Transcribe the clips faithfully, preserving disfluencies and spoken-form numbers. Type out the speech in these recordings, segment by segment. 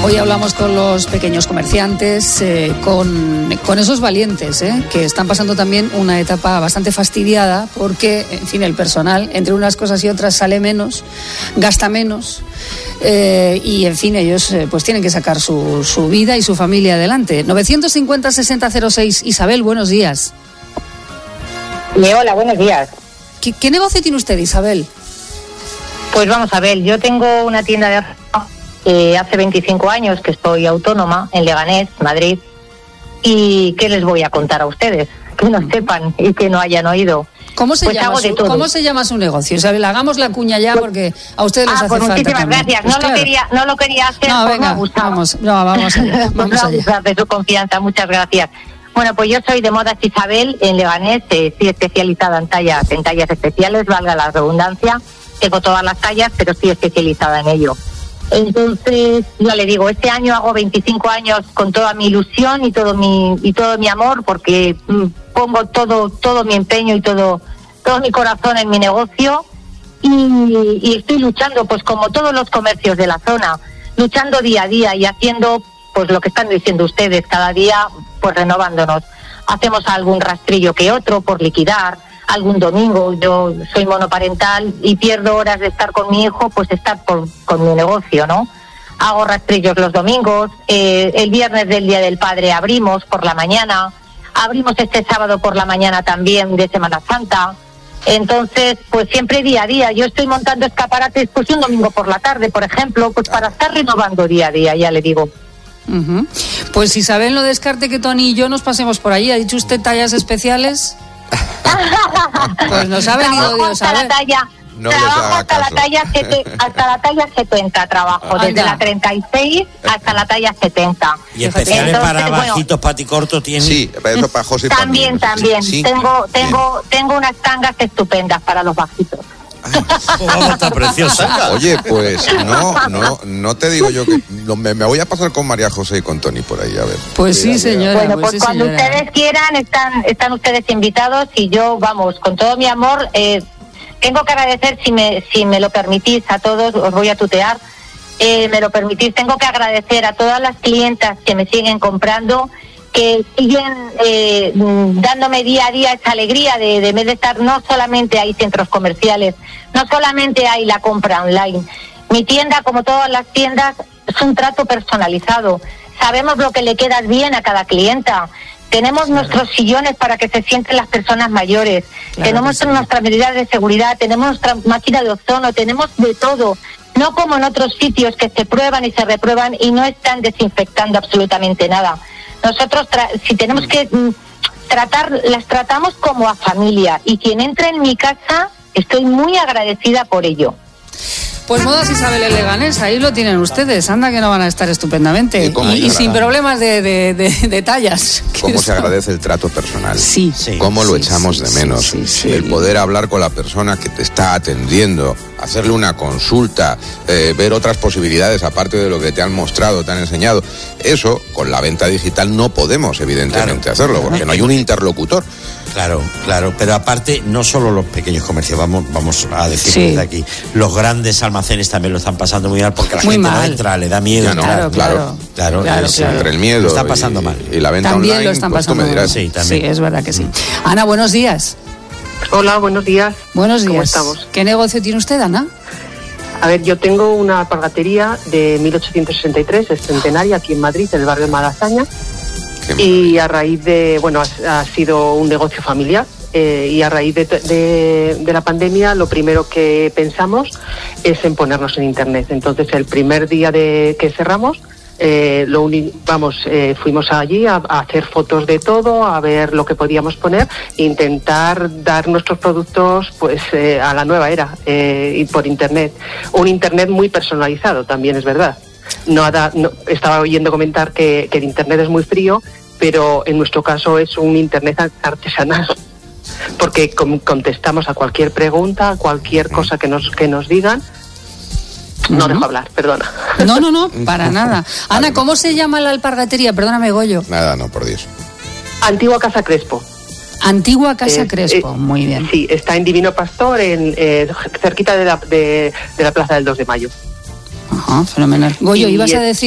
Hoy hablamos con los pequeños comerciantes, eh, con, con esos valientes, eh, que están pasando también una etapa bastante fastidiada porque, en fin, el personal, entre unas cosas y otras, sale menos, gasta menos, eh, y, en fin, ellos eh, pues tienen que sacar su, su vida y su familia adelante. novecientos cincuenta, sesenta cero seis. Isabel, buenos días. Sí, hola, buenos días. ¿Qué, qué negocio tiene usted, Isabel? Pues vamos a ver, yo tengo una tienda de ropa. Eh, hace veinticinco años que estoy autónoma en Leganés, Madrid, y ¿qué les voy a contar a ustedes? Que no sepan y que no hayan oído. ¿Cómo se, pues llama, su, ¿cómo se llama su negocio? Isabel, hagamos la cuña ya porque a ustedes les ah, hace pues falta muchísimas también. gracias, Pues no, claro. lo quería, no lo quería hacer, no, pues venga, me gustaba. Vamos, no, vamos allá, vamos pues allá. de su confianza, muchas gracias. Bueno, pues yo soy de Modas Isabel en Leganés, eh, estoy especializada en tallas, en tallas especiales, valga la redundancia. Tengo todas las tallas, pero estoy especializada en ello. Entonces, ya le digo, este año hago veinticinco años con toda mi ilusión y todo mi y todo mi amor, porque mm, pongo todo todo mi empeño y todo todo mi corazón en mi negocio y, y estoy luchando, pues como todos los comercios de la zona, luchando día a día y haciendo pues lo que están diciendo ustedes, cada día pues renovándonos. Hacemos algún rastrillo que otro por liquidar, algún domingo, yo soy monoparental y pierdo horas de estar con mi hijo, pues estar por, con mi negocio, ¿no? Hago rastrillos los domingos, eh, el viernes del Día del Padre abrimos por la mañana, abrimos este sábado por la mañana también de Semana Santa, entonces pues siempre día a día, yo estoy montando escaparates pues un domingo por la tarde, por ejemplo, pues para estar renovando día a día, ya le digo. Uh-huh. Pues Isabel, no descarte que Tony y yo nos pasemos por allí. ¿Ha dicho usted tallas especiales? Pues nos ha venido Dios a ver. No trabajo hasta la talla sete, hasta la talla setenta trabajo, Anda. desde la treinta y seis hasta la talla setenta. Y especiales Entonces, para bueno, bajitos, paticortos tienen. Sí, eso para José también, también. Sí, tengo, bien. tengo, tengo unas tangas estupendas para los bajitos. Oh, vamos, está preciosa. Oye, pues no, no, no te digo yo que no, me, me voy a pasar con María José y con Tony por ahí, a ver. Pues sí, señora. Bueno, pues, pues sí, cuando señora. ustedes quieran, están, están ustedes invitados y yo, vamos, con todo mi amor, eh, tengo que agradecer, si me, si me lo permitís a todos, os voy a tutear, eh, me lo permitís, tengo que agradecer a todas las clientas que me siguen comprando, que siguen eh, dándome día a día esa alegría de, de, de estar, no solamente hay centros comerciales, no solamente hay la compra online. Mi tienda, como todas las tiendas, es un trato personalizado. Sabemos lo que le queda bien a cada clienta. Tenemos claro. nuestros sillones para que se sienten las personas mayores. Claro, tenemos sí. nuestras medidas de seguridad, tenemos nuestra máquina de ozono, tenemos de todo. No como en otros sitios que se prueban y se reprueban y no están desinfectando absolutamente nada. Nosotros, tra- si tenemos que mm, tratar, las tratamos como a familia. Y quien entra en mi casa, estoy muy agradecida por ello. Pues Modas Isabel en Leganés, ahí lo tienen ustedes. Anda que no van a estar estupendamente. ¿Y, y, y sin problemas de, de, de, de tallas. Cómo se agradece el trato personal. Sí. sí Cómo lo sí, echamos sí, de menos. Sí, sí, sí. El poder hablar con la persona que te está atendiendo, hacerle una consulta, eh, ver otras posibilidades aparte de lo que te han mostrado, te han enseñado. Eso, con la venta digital no podemos, evidentemente, claro. hacerlo, porque no hay un interlocutor. Claro, claro, pero aparte, no solo los pequeños comercios, vamos, vamos a decirlo sí. desde aquí, los grandes almacenes también lo están pasando muy mal porque la muy gente mal. no entra, le da miedo. No, claro, claro, claro, claro, claro, es, claro. Entre el miedo lo está pasando y, mal. y la venta también online, lo están pues pasando tú me dirás. mal. Sí, también. Sí, es verdad que sí. Ana, buenos días. Hola, buenos días. Buenos días. ¿Cómo estamos? ¿Qué negocio tiene usted, Ana? A ver, yo tengo una alpargatería de mil ochocientos sesenta y tres, es centenaria, aquí en Madrid, en el barrio de Malasaña. Y a raíz de, bueno, ha, ha sido un negocio familiar. Eh, y a raíz de, de, de la pandemia lo primero que pensamos es en ponernos en internet. Entonces el primer día de que cerramos eh, lo uni- vamos eh, fuimos allí a, a hacer fotos de todo, a ver lo que podíamos poner, intentar dar nuestros productos pues eh, a la nueva era eh, y por internet, un internet muy personalizado también, es verdad. No, ha, no estaba oyendo comentar que, que el internet es muy frío, pero en nuestro caso es un internet artesanal, porque com- contestamos a cualquier pregunta, a cualquier cosa que nos que nos digan. No uh-huh. dejo hablar, perdona. No, no, no, para nada. Ana, ¿cómo se llama la alpargatería? Perdóname, Goyo. Nada, no, por Dios. Antigua Casa Crespo. Antigua Casa eh, Crespo, eh, muy bien. Sí, está en Divino Pastor, en eh, cerquita de la, de, de la Plaza del dos de Mayo. Ajá, fenomenal. Goyo, y ¿ibas es, a decir?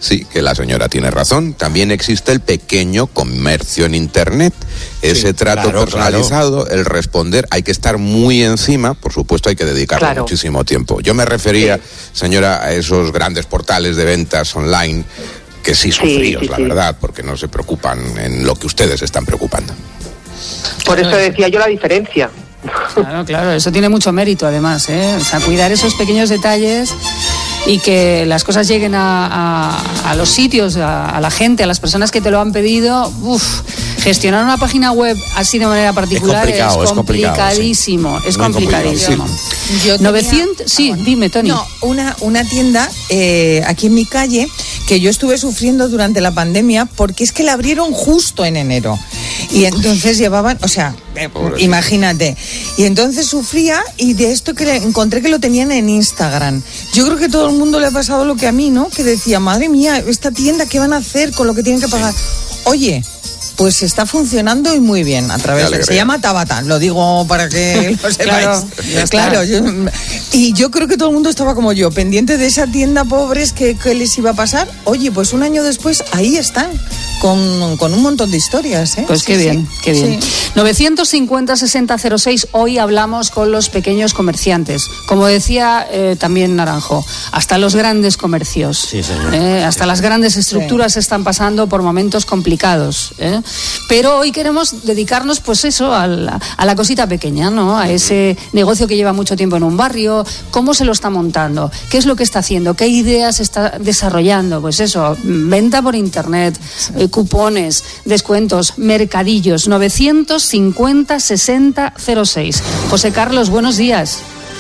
Sí, que la señora tiene razón. También existe el pequeño comercio en Internet. Ese sí, trato claro, personalizado, claro. El responder, hay que estar muy encima, por supuesto hay que dedicarle claro. muchísimo tiempo. Yo me refería, sí. señora, a esos grandes portales de ventas online que sí son sí, fríos, sí, la sí. verdad, porque no se preocupan en lo que ustedes están preocupando. Por eso decía yo la diferencia. Claro, claro, eso tiene mucho mérito además, ¿eh? O sea, cuidar esos pequeños detalles y que las cosas lleguen a, a, a los sitios, a, a la gente, a las personas que te lo han pedido. Uf, gestionar una página web así de manera particular es, es complicadísimo, es, sí. es complicadísimo. Yo novecientos, sí, bueno. dime, Tony. No, una, una tienda eh, aquí en mi calle que yo estuve sufriendo durante la pandemia porque es que la abrieron justo en enero. Y entonces llevaban, o sea, eh, imagínate. Y entonces sufría y de esto que encontré que lo tenían en Instagram. Yo creo que todo el mundo le ha pasado lo que a mí, ¿no? Que decía, madre mía, esta tienda, ¿qué van a hacer con lo que tienen que pagar? Oye, pues está funcionando y muy bien a través de... Se llama Tabata, lo digo para que lo sepáis. Claro, claro yo, y yo creo que todo el mundo estaba como yo, pendiente de esa tienda, pobres, que, que les iba a pasar. Oye, pues un año después, ahí están. Con, con un montón de historias, ¿eh? Pues sí, qué bien, sí. qué bien. Sí. novecientos cincuenta, sesenta cero seis, hoy hablamos con los pequeños comerciantes. Como decía eh, también Naranjo, hasta los grandes comercios, sí, eh, hasta sí. las grandes estructuras sí. están pasando por momentos complicados. ¿eh? Pero hoy queremos dedicarnos, pues eso, a la, a la cosita pequeña, ¿no? A ese negocio que lleva mucho tiempo en un barrio, cómo se lo está montando, qué es lo que está haciendo, qué ideas está desarrollando. Pues eso, venta por internet, sí. eh, cupones, descuentos, mercadillos. Novecientos cincuenta, sesenta cero seis. José Carlos, buenos días.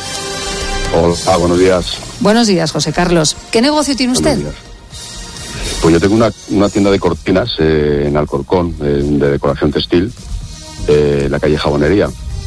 Hola, buenos días. Buenos días, José Carlos. ¿Qué negocio tiene usted? Pues yo tengo una, una tienda de cortinas eh, en Alcorcón, eh, de decoración textil, eh, en la calle Jabonería.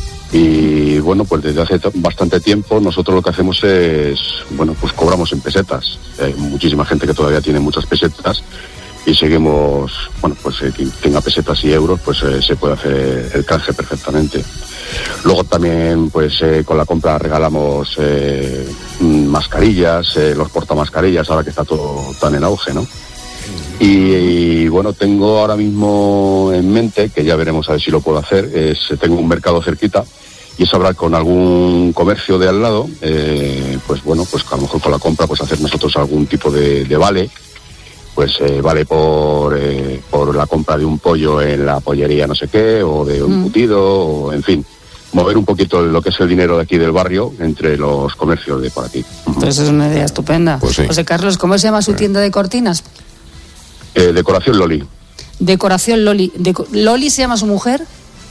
Y bueno, pues desde hace bastante tiempo nosotros lo que hacemos es, bueno, pues cobramos en pesetas. Hay muchísima gente que todavía tiene muchas pesetas y seguimos, bueno, pues eh, quien tenga pesetas y euros, pues eh, se puede hacer el canje perfectamente. Luego también, pues eh, con la compra regalamos eh, mascarillas, eh, los portamascarillas, ahora que está todo tan en auge, ¿no? Y, y bueno, tengo ahora mismo en mente, que ya veremos a ver si lo puedo hacer, es, tengo un mercado cerquita y es hablar con algún comercio de al lado, eh, pues bueno, pues a lo mejor con la compra pues hacer nosotros algún tipo de, de vale, pues eh, vale por, eh, por la compra de un pollo en la pollería no sé qué, o de un embutido, mm. o en fin, mover un poquito lo que es el dinero de aquí del barrio entre los comercios de por aquí. Pues es una idea estupenda. Pues sí. José Carlos, ¿cómo se llama su tienda de cortinas? Eh, Decoración Loli. Decoración Loli. Deco- ¿Loli se llama su mujer?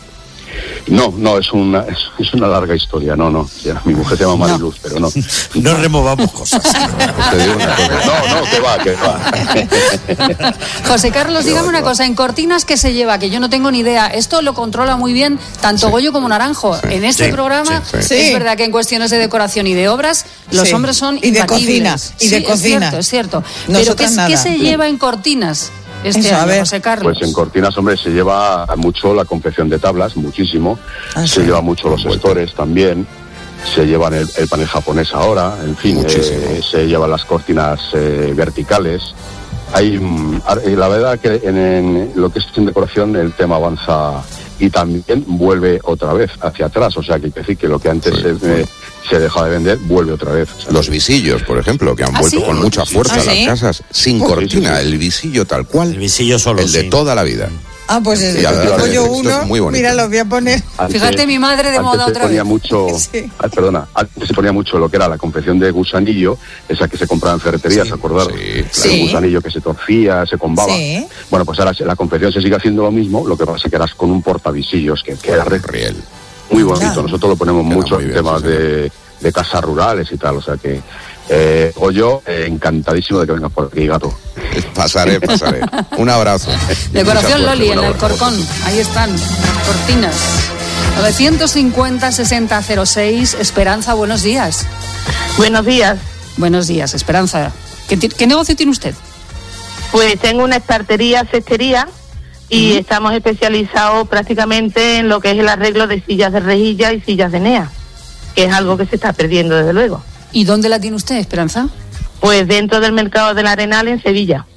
No, no, es una es, es una larga historia, no, no. Ya, mi mujer se llama Mariluz, no. pero no. No removamos cosas. Te digo una cosa. No, no, que va, que va. José Carlos, dígame una cosa, en cortinas, ¿qué se lleva? Que yo no tengo ni idea. Esto lo controla muy bien tanto sí. Goyo como Naranjo. Sí. En este sí, programa sí, sí. es verdad que en cuestiones de decoración y de obras los sí. hombres son y de cocina y de sí, cocina. Es cierto, es cierto. Pero ¿qué, ¿qué se lleva en cortinas? Este Eso, año, a ver. José Carlos. Pues en cortinas, hombre, se lleva mucho la confección de tablas, muchísimo. Ah, se sí. lleva mucho los estores también. Se llevan el, el panel japonés ahora, en fin, eh, se llevan las cortinas eh, verticales. Hay, la verdad que en, en lo que es en decoración el tema avanza y también vuelve otra vez hacia atrás, o sea que hay que decir que lo que antes sí, se, eh, se dejó de vender vuelve otra vez. O sea, los visillos, por ejemplo, que han ¿Ah, vuelto sí? con mucha fuerza ¿Ah, a las sí? casas, sin oh, cortina, sí, sí. el visillo tal cual, el visillo solo, el de sí. toda la vida. Ah, pues es el yo uno, mira, lo voy a poner. Antes, Fíjate, mi madre de moda otra ponía vez. Mucho, sí. ah, perdona, antes se ponía mucho lo que era la confección de gusanillo, esa que se compraba en ferreterías, sí, ¿acordaros? Sí, claro. El gusanillo que se torcía, se combaba. Sí. Bueno, pues ahora la confección se sigue haciendo lo mismo, lo que pasa es que eras con un portavisillos, que queda riel. Muy bonito, claro. Nosotros lo ponemos queda mucho en bien, temas sí, de, de casas rurales y tal, o sea que... Eh, o yo, eh, encantadísimo de que vengas por aquí, gato. Pasaré, pasaré. Un abrazo. Decoración Loli en el Alcorcón. Ahí están, cortinas. novecientos cincuenta, sesenta cero seis. Esperanza, buenos días. Buenos días. Buenos días, Esperanza. ¿Qué, qué negocio tiene usted? Pues tengo una estartería, cestería y uh-huh. estamos especializados prácticamente en lo que es el arreglo de sillas de rejilla y sillas de N E A, que es algo que se está perdiendo desde luego. ¿Y dónde la tiene usted, Esperanza? Pues dentro del mercado del Arenal, en Sevilla.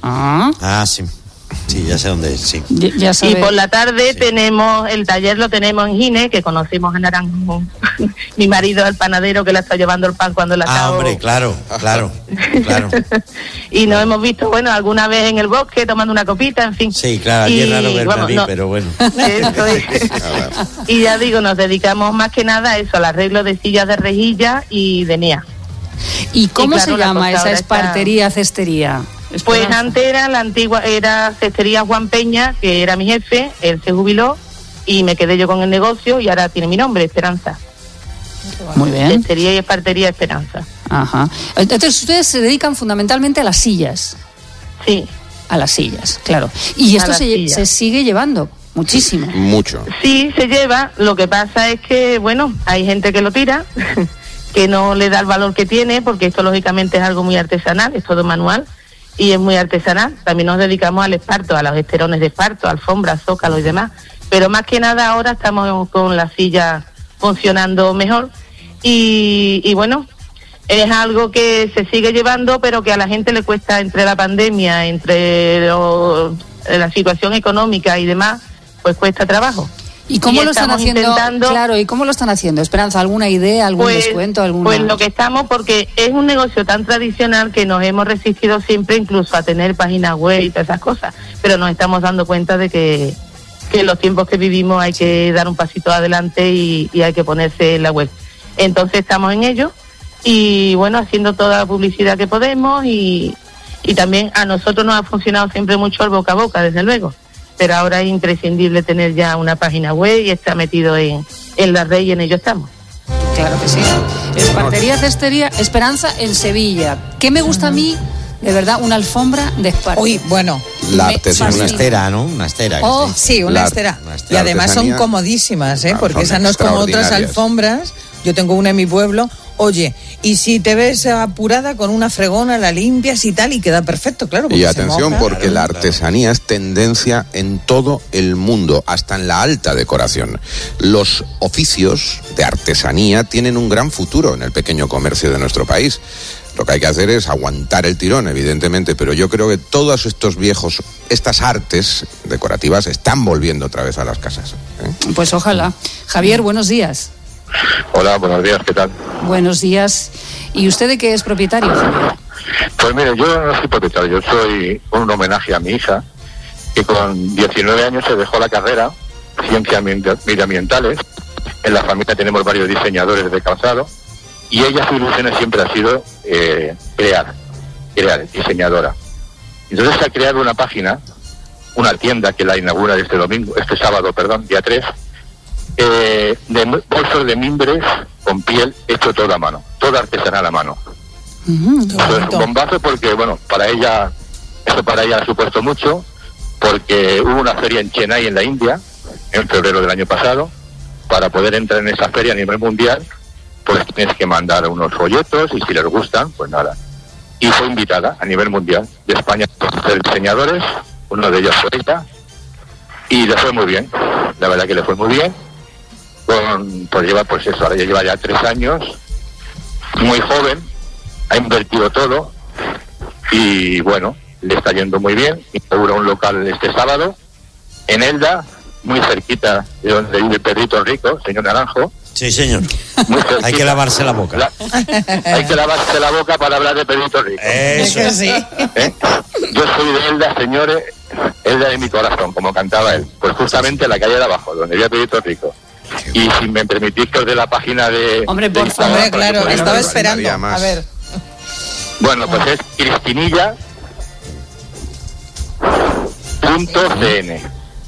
Ah, ah sí. Sí, ya sé dónde es, sí. Ya, ya sabe. Y por la tarde Sí. tenemos, el taller lo tenemos en Gine, que conocimos en Naranjo. Mi marido, el panadero, que la está llevando el pan cuando la Ah, acabo. hombre, claro, claro, claro. Y nos hemos visto, bueno, alguna vez en el bosque tomando una copita, en fin. Sí, claro, aquí Y, es raro verme vamos, a mí, no, pero bueno. eso es. Y ya digo, nos dedicamos más que nada a eso, al arreglo de sillas de rejilla y de mía. ¿Y cómo Y claro, se la llama cosa esa ahora está- espartería, cestería? Pues Esperanza. antes era la antigua, era Cestería Juan Peña, que era mi jefe, él se jubiló y me quedé yo con el negocio y ahora tiene mi nombre, Esperanza. Muy bien. Cestería y espartería Esperanza. Ajá. Entonces ustedes se dedican fundamentalmente a las sillas. Sí, A las sillas, claro. Y A esto las se, lle- sillas. se sigue llevando muchísimo. Mucho. sí se lleva, lo que pasa es que, bueno, hay gente que lo tira, que no le da el valor que tiene, porque esto lógicamente es algo muy artesanal, es todo manual y es muy artesanal. También nos dedicamos al esparto, a los esterones de esparto, alfombras, zócalos y demás. Pero más que nada ahora estamos con la silla funcionando mejor y, y bueno, es algo que se sigue llevando, pero que a la gente le cuesta, entre la pandemia, entre lo- la situación económica y demás, pues cuesta trabajo. ¿Y cómo Y lo están estamos haciendo? intentando- Claro, ¿y cómo lo están haciendo? Esperanza, ¿alguna idea, algún Pues, descuento, alguna? pues lo que estamos, porque es un negocio tan tradicional que nos hemos resistido siempre incluso a tener páginas web y todas esas cosas, pero nos estamos dando cuenta de que, que en los tiempos que vivimos hay que dar un pasito adelante y, y hay que ponerse en la web. Entonces estamos en ello y bueno, haciendo toda la publicidad que podemos y, y también a nosotros nos ha funcionado siempre mucho el boca a boca, desde luego. Pero ahora es imprescindible tener ya una página web y está metido en, en la red y en ello estamos. Claro que sí. Espartería, cestería, Esperanza en Sevilla. ¿Qué me gusta a mí? De verdad, una alfombra de esparto. Uy, bueno. La Me artesanía. Una fascina. estera, ¿no? Una estera. que Oh, sí. Sí, una La- estera. una Y estera además son artesanía. comodísimas, ¿eh? Claro, Porque son esas no es como otras extraordinarias. alfombras. Yo tengo una en mi pueblo. Oye, y si te ves apurada con una fregona, la limpias y tal, y queda perfecto, claro. porque Y se atención, moja. porque la artesanía es tendencia en todo el mundo, hasta en la alta decoración. Los oficios de artesanía tienen un gran futuro en el pequeño comercio de nuestro país. Lo que hay que hacer es aguantar el tirón, evidentemente, pero yo creo que todos estos viejos, estas artes decorativas están volviendo otra vez a las casas, ¿eh? Pues ojalá. Javier, buenos días. Hola, buenos días, ¿qué tal? Buenos días. ¿Y usted de qué es propietario, Javier? Pues mire, yo no soy propietario, yo soy un homenaje a mi hija, que con diecinueve años se dejó la carrera, ciencias medioambientales. En la familia tenemos varios diseñadores de calzado, y ella su ilusión siempre ha sido eh, crear, crear, diseñadora. Entonces ha creado una página, una tienda que la inaugura este domingo, este sábado, perdón, día tres, eh, de bolsos de mimbres con piel hecho todo a mano, todo artesanal a mano. Ujú. Qué Eso es un bonito. bombazo porque, bueno, para ella, eso para ella ha supuesto mucho, porque hubo una feria en Chennai, en la India, en febrero del año pasado. Para poder entrar en esa feria a nivel mundial, pues tienes que mandar unos folletos y si les gustan, pues nada. Y fue invitada a nivel mundial de España por tres diseñadores, uno de ellos fue ella, y le fue muy bien, la verdad que le fue muy bien. Con, pues lleva, pues eso, ahora ya lleva ya tres años, muy joven, ha invertido todo y bueno, le está yendo muy bien. Inaugura un local este sábado en Elda, muy cerquita de donde vive Pedrito Rico, señor Naranjo. Sí, señor. Muy cerquita. Hay que lavarse la boca. La- hay que lavarse la boca para hablar de Pedrito Rico. Eso. Que sí. ¿Eh? Yo soy de Elda, señores, Elda de mi corazón, como cantaba él. Pues justamente en la calle de abajo, donde vive Pedrito Rico. Y si me permitís que os dé la página de... Hombre, por de favor. Instagram Hombre, para que claro, podáis estaba verlo. esperando. María más. A ver. Bueno, pues es Cristinilla punto cn.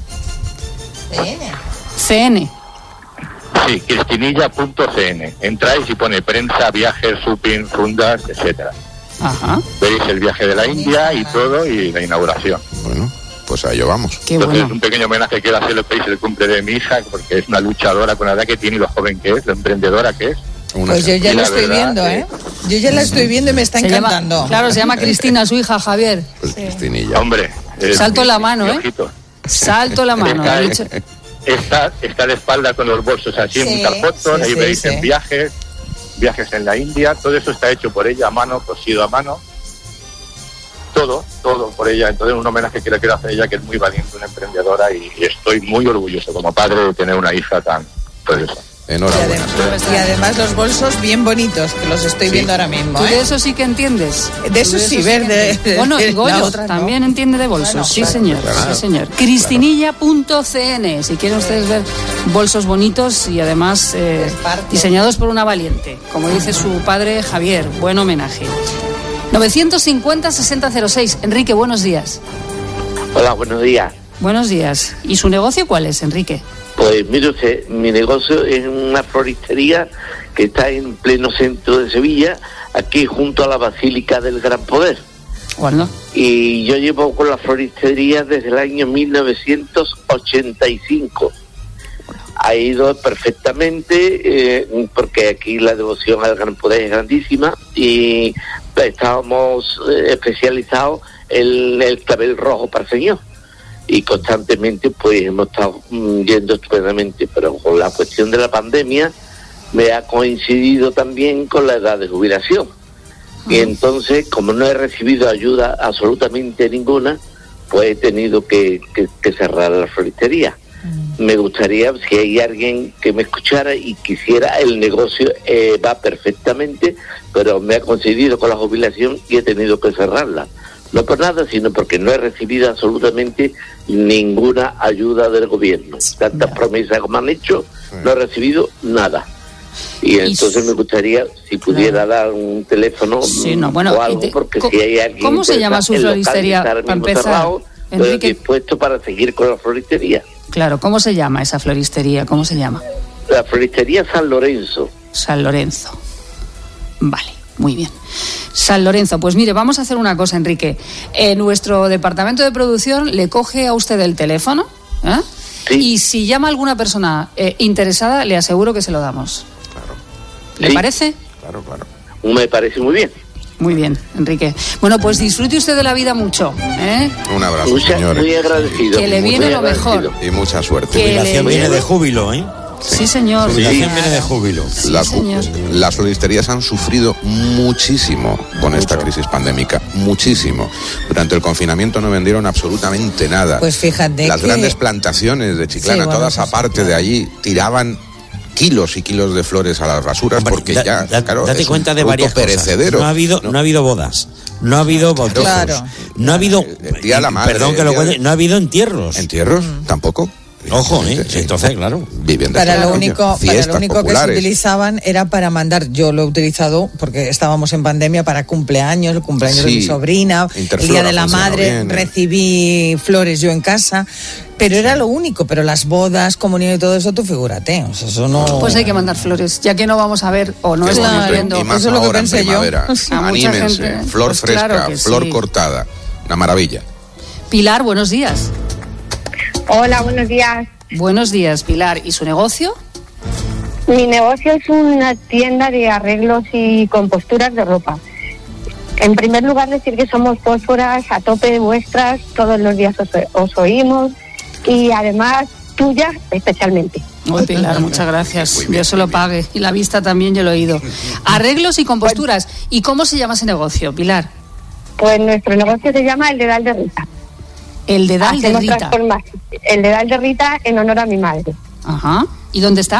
C N. Sí, cristinilla punto cn. Entráis y pone prensa, viajes, shopping, fundas, etcétera. Ajá. Veréis el viaje de la India y todo y la inauguración. Bueno, pues a ello vamos. Qué Entonces, bueno. un pequeño homenaje que quiero hacerle es el cumple de mi hija, porque es una luchadora con la edad que tiene y lo joven que es, lo emprendedora que es. Una Pues yo ya Y lo la estoy verdad, viendo, ¿eh? eh, Yo ya la estoy viendo y me está Se llama- encantando. claro, se llama Cristina, su hija, Javier. Pues Cristinilla. Hombre. es Salto mi- la mano, mi ¿eh? ojito. Salto la mano. Está, ha dicho. está, está de espalda con los bolsos así en Sí, muchas fotos, sí, ahí sí, veis sí. en viajes, viajes en la India, todo eso está hecho por ella a mano, cosido a mano. todo, todo por ella. Entonces un homenaje que le quiero hacer a ella, que es muy valiente, una emprendedora, y, y estoy muy orgulloso como padre de tener una hija tan preciosa. Enhorabuena. Y además, y además los bolsos bien bonitos, que los estoy sí. viendo ahora mismo. ¿Tú ¿eh? de eso sí que entiendes? De eso sí, verde. Sí bueno, y Goyo también no. entiende de bolsos. Bueno, sí, claro, señor. Claro. Sí, señor. Cristinilla punto c n, si quieren ustedes ver bolsos bonitos y además eh, diseñados por una valiente, como dice su padre Javier. Buen homenaje. novecientos cincuenta, sesenta cero seis. Enrique, buenos días. Hola, buenos días. Buenos días. ¿Y su negocio cuál es, Enrique? Pues mire usted, mi negocio es una floristería que está en pleno centro de Sevilla, aquí junto a la Basílica del Gran Poder. ¿Cuándo? Y yo llevo con la floristería desde el año mil novecientos ochenta y cinco. Ha ido perfectamente, eh, porque aquí la devoción al Gran Poder es grandísima, y estábamos eh, especializados en el clavel rojo para el Señor. Y constantemente pues hemos estado mm, yendo estupendamente, pero con la cuestión de la pandemia me ha coincidido también con la edad de jubilación. Uh-huh. Y entonces, como no he recibido ayuda absolutamente ninguna, pues he tenido que, que, que cerrar la floristería. Uh-huh. Me gustaría, si hay alguien que me escuchara y quisiera, el negocio eh, va perfectamente, pero me ha coincidido con la jubilación y he tenido que cerrarla. No por nada, sino porque no he recibido absolutamente ninguna ayuda del gobierno. Tantas promesas como han hecho, no he recibido nada. Y entonces me gustaría, si pudiera dar un teléfono sí, no, bueno, o algo, te, porque si hay alguien... ¿Cómo se llama su floristería, para empezar, cerrado, Enrique? Dispuesto para seguir con la floristería. Claro, ¿cómo se llama esa floristería? ¿Cómo se llama? La floristería San Lorenzo. San Lorenzo. Vale, muy bien. San Lorenzo, pues mire, vamos a hacer una cosa, Enrique. Eh, nuestro departamento de producción le coge a usted el teléfono, ¿eh? Sí. Y si llama alguna persona eh, interesada, le aseguro que se lo damos. Claro. ¿Le sí. parece? Claro, claro. Me parece muy bien. Muy bien, Enrique. Bueno, pues disfrute usted de la vida mucho, ¿eh? Un abrazo, Mucha, señores. Muy agradecido. Que le viene lo mejor. Y mucha suerte. La jubilación viene de júbilo, ¿eh? Sí, sí señor. La jubilación viene de júbilo. Sí, las, señor. las floristerías han sufrido muchísimo con Mucho. esta crisis pandémica, muchísimo. Durante el confinamiento no vendieron absolutamente nada. Pues fíjate Las que... grandes plantaciones de Chiclana, sí, bueno, todas pues, aparte claro. de allí, tiraban kilos y kilos de flores a las basuras. Hombre, porque da, ya, da, claro, date es cuenta de varias perecedero. cosas. No ha habido, no. no ha habido bodas, no ha habido bautizos, claro. no ha habido, el día de la madre, perdón que lo cuente, no ha habido entierros. ¿Entierros? Mm. Tampoco. Ojo, ¿eh? Entonces, claro. Para lo único, para lo único que se utilizaban era para mandar, yo lo he utilizado porque estábamos en pandemia, para cumpleaños, el cumpleaños sí, de mi sobrina, el día de la madre, bien, recibí flores yo en casa, pero sí. era lo único, pero las bodas, comunión y todo eso, tú figúrate, o sea, eso no... Pues hay que mandar flores, ya que no vamos a ver o no estamos viendo. Eso es lo que pensé yo. Anímense, gente, flor pues fresca, claro flor sí. cortada, una maravilla. Pilar, buenos días. Hola, buenos días. Buenos días, Pilar. ¿Y su negocio? Mi negocio es una tienda de arreglos y composturas de ropa. En primer lugar, decir que somos fósforas a tope de vuestras, todos los días os, os oímos, y además tuyas especialmente. Muy Pilar, muchas gracias. Bien, Dios se lo pague. Y la vista también, yo lo he oído. Arreglos y composturas. ¿Y cómo se llama ese negocio, Pilar? Pues nuestro negocio se llama El Dedal de Rita. El Dedal de Rita. El Dedal de Rita en honor a mi madre. Ajá. ¿Y dónde está?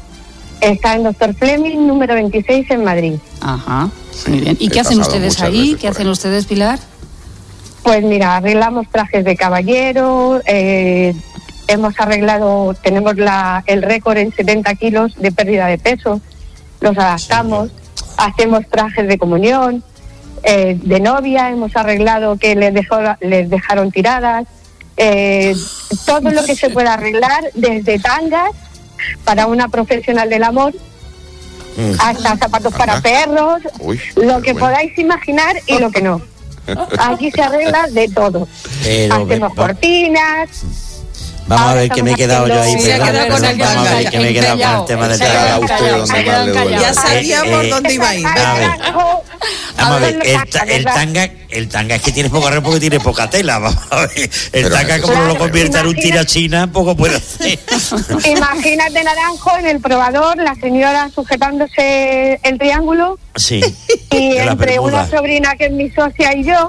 Está en Doctor Fleming, número veintiséis, en Madrid. Ajá. Muy bien. ¿Y qué hacen ustedes ahí? ¿Qué hacen ustedes, Pilar? Pues mira, arreglamos trajes de caballero, eh, hemos arreglado, tenemos la, el récord en setenta kilos de pérdida de peso, los adaptamos, sí. hacemos trajes de comunión. Eh, de novia, hemos arreglado que les, dejó, les dejaron tiradas, eh, todo lo que se pueda arreglar, desde tangas para una profesional del amor, mm. hasta zapatos Ajá. para perros, Uy, lo que bueno. podáis imaginar y lo que no. Aquí se arregla de todo. Pero hacemos que, cortinas. Vamos a ver que me he quedado yo ahí. Sí, perdón, perdón, vamos a ver que me he quedado con el tema del tanga. Ya sabíamos eh, dónde iba a ir. A ver. Vamos a ver, el, ta, el tanga, el tanga es que tiene poca red porque tiene poca tela. Vamos a ver, el pero tanga como claro, lo convierta en un tirachina, poco puede hacer. Imagínate, Naranjo, en el probador, la señora sujetándose el triángulo. Sí. Y entre una sobrina que es mi socia y yo,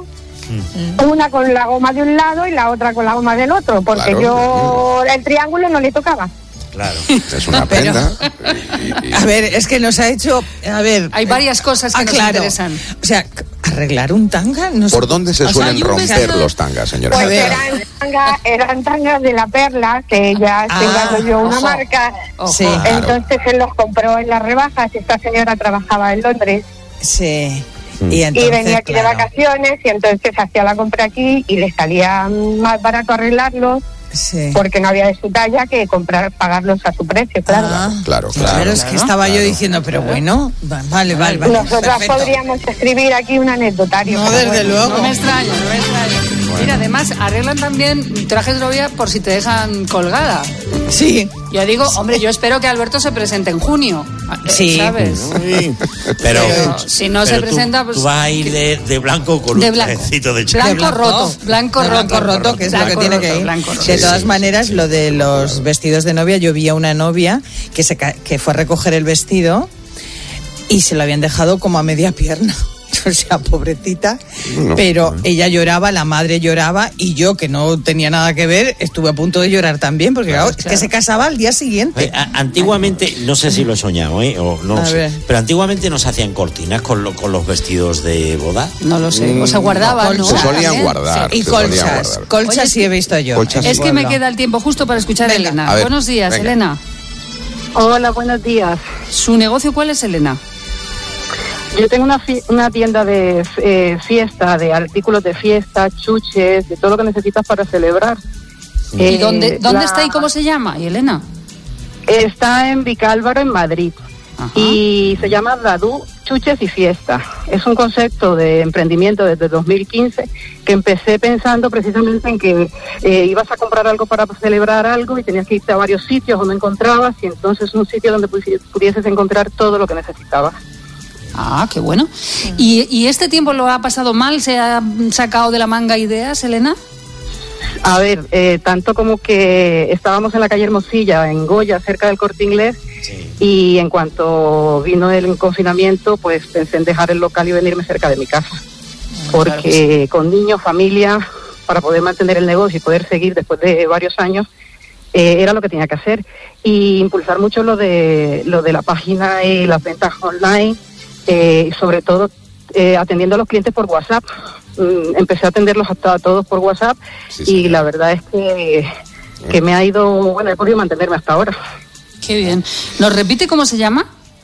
Mm. Una con la goma de un lado y la otra con la goma del otro, porque claro, yo el triángulo no le tocaba. Claro. Es una prenda. Y, y... A ver, es que nos ha hecho... A ver... Hay varias cosas que ah, nos claro. interesan. O sea, arreglar un tanga... No ¿Por sé... dónde se suelen o sea, romper vestido... los tangas, señora? Pues eran, tanga, eran tangas de La Perla, que ya ah, tengo yo una ojo. marca. Ojo. Sí. Entonces él los compró en las rebajas. Esta señora trabajaba en Londres. Sí. Y, entonces, y venía aquí claro. de vacaciones y entonces hacía la compra aquí y le salía más barato arreglarlos. Sí. Porque no había de su talla que comprar, pagarlos a su precio, claro. Ah, claro, claro. Claro, es que estaba claro, yo diciendo, pero claro. bueno, vale, vale, vale. Nosotras perfecto. podríamos escribir aquí un anecdotario. No, desde bueno, luego. No me extraña, no me extraña. Bueno. Mira, además arreglan también trajes de novia por si te dejan colgada. Sí. Yo digo, hombre, yo espero que Alberto se presente en junio. Sí. ¿Sabes? Sí. Pero, pero si no pero se presenta, tú, pues... Tú vas a ir de, de blanco con de un trajecito de chico. Blanco, blanco roto. Blanco roto. Blanco roto, que es blanco lo que tiene roto, que ir. Blanco roto. De todas sí, maneras, sí, sí. lo de los vestidos de novia, yo vi a una novia que, se, que fue a recoger el vestido y se lo habían dejado como a media pierna. O sea, pobrecita, no, pero no. ella lloraba, la madre lloraba y yo, que no tenía nada que ver, estuve a punto de llorar también, porque claro, claro. es que se casaba al día siguiente. Eh, a, antiguamente, no sé si lo he soñado, ¿eh? o no lo sé, pero antiguamente no se hacían cortinas con, lo, con los vestidos de boda. No lo sé, mm, o se guardaban, ¿no? Se solían guardar. Sí. Y colchas, guardar. colchas Oye, sí he visto yo. Es que me queda el tiempo justo para escuchar venga. a Elena. A ver, buenos días, venga. Elena. Hola, buenos días. ¿Su negocio cuál es, Elena? Yo tengo una, fi- una tienda de eh, fiesta, de artículos de fiesta, chuches, de todo lo que necesitas para celebrar. ¿Y eh, dónde, dónde la... está y cómo se llama, y Elena? Está en Vicálvaro, en Madrid. Ajá. Y se llama Dadú Chuches y Fiesta. Es un concepto de emprendimiento desde dos mil quince que empecé pensando precisamente en que eh, ibas a comprar algo para celebrar algo y tenías que irte a varios sitios donde encontrabas, y entonces un sitio donde pudieses encontrar todo lo que necesitabas. Ah, qué bueno. ¿Y, ¿Y este tiempo lo ha pasado mal? ¿Se ha sacado de la manga ideas, Elena? A ver, eh, tanto como que estábamos en la calle Hermosilla, en Goya, cerca del Corte Inglés, sí. y en cuanto vino el confinamiento, pues pensé en dejar el local y venirme cerca de mi casa. Porque claro sí. con niños, familia, para poder mantener el negocio y poder seguir después de varios años, eh, era lo que tenía que hacer. Y impulsar mucho lo de, lo de la página y las ventas online. Eh, sobre todo eh, atendiendo a los clientes por WhatsApp. Mm, empecé a atenderlos hasta a todos por WhatsApp sí, sí. y la verdad es que, que me ha ido, bueno, he podido mantenerme hasta ahora. Qué bien. ¿Nos repite cómo se llama?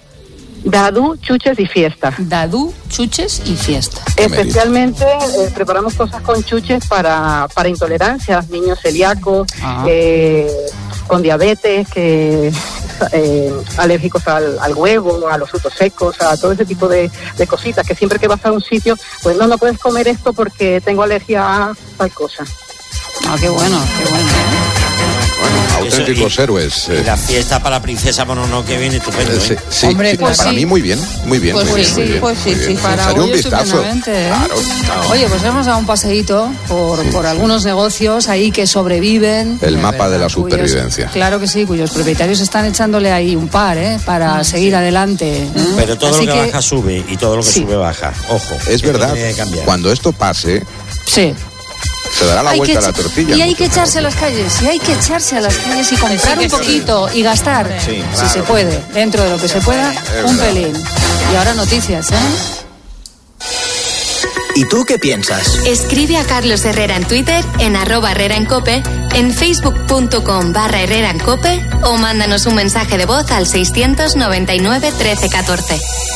Dadú, Chuches y Fiesta. Dadú, Chuches y Fiesta. Especialmente eh, preparamos cosas con chuches para, para intolerancias, niños celíacos, eh, con diabetes, que eh, alérgicos al, al huevo, a los frutos secos, a todo ese tipo de, de cositas, que siempre que vas a un sitio, pues no, no puedes comer esto porque tengo alergia a tal cosa. Ah, qué bueno, qué bueno, ¿eh? Bueno, auténticos Eso, y, héroes. Y la fiesta para la princesa Mononoke viene estupendo, ¿eh? Sí, sí, Hombre, sí, pues para sí. mí muy bien, muy bien. Pues muy bien, sí, muy bien, pues sí, muy sí, bien. para Haré un hoy vistazo. ¿eh? Claro, claro. Oye, pues hemos dado un paseíto por, sí. por algunos negocios ahí que sobreviven. El mapa verdad, de la supervivencia. Cuyos, claro que sí, cuyos propietarios están echándole ahí un par, ¿eh? Para sí. seguir adelante. ¿eh? Pero todo Así lo que, que baja sube y todo lo que sí. sube baja. Ojo. Es verdad. Cuando esto pase. Sí. Se dará la hay vuelta a la echa- tortilla. Y hay que echarse a las calles, y hay que echarse a las calles y comprar un poquito y gastar, sí, si claro. se puede, dentro de lo que se pueda, Es un verdad. pelín. Y ahora noticias, ¿eh? ¿Y tú qué piensas? Escribe a Carlos Herrera en Twitter, en arroba Herrera en Cope, en facebook.com barra Herrera en Cope o mándanos un mensaje de voz al seiscientos noventa y nueve trece catorce.